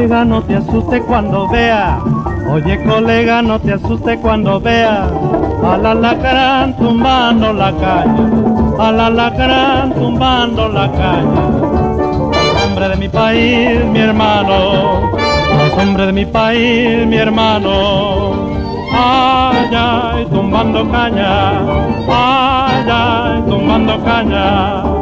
colega, no te asustes cuando vea. Oye, colega, no te asustes cuando vea al alacrán tumbando la caña, al alacrán tumbando la caña. Los hombres de mi país, mi hermano, los hombres de mi país, mi hermano. Ay, ay, tumbando caña, ay, ay, tumbando caña.